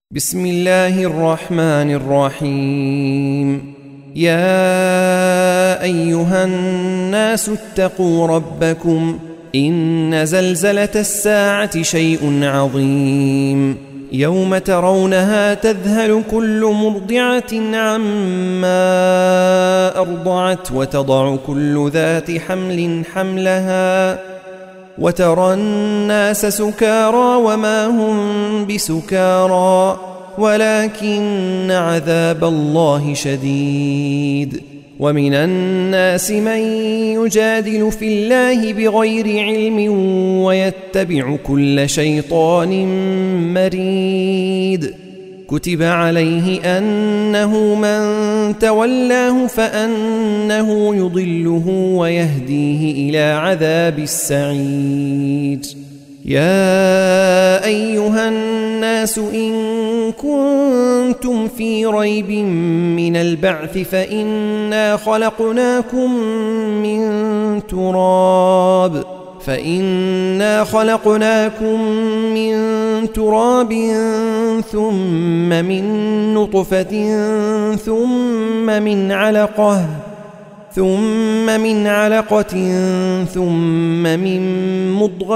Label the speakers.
Speaker 1: بسم الله الرحمن الرحيم. يا أيها الناس اتقوا ربكم إن زلزلة الساعة شيء عظيم يوم ترونها تذهل كل مرضعة عما أرضعت وتضع كل ذات حمل حملها وترى الناس سكارى وما هم بسكارى ولكن عذاب الله شديد. ومن الناس من يجادل في الله بغير علم ويتبع كل شيطان مريد. كتب عليه أنه من تولاه فأنه يضله ويهديه إلى عذاب السعير. يا أيها الناس إن كنتم في ريب من البعث فإنا خلقناكم من تراب ثم من نطفة ثم من علقة ثم من مضغة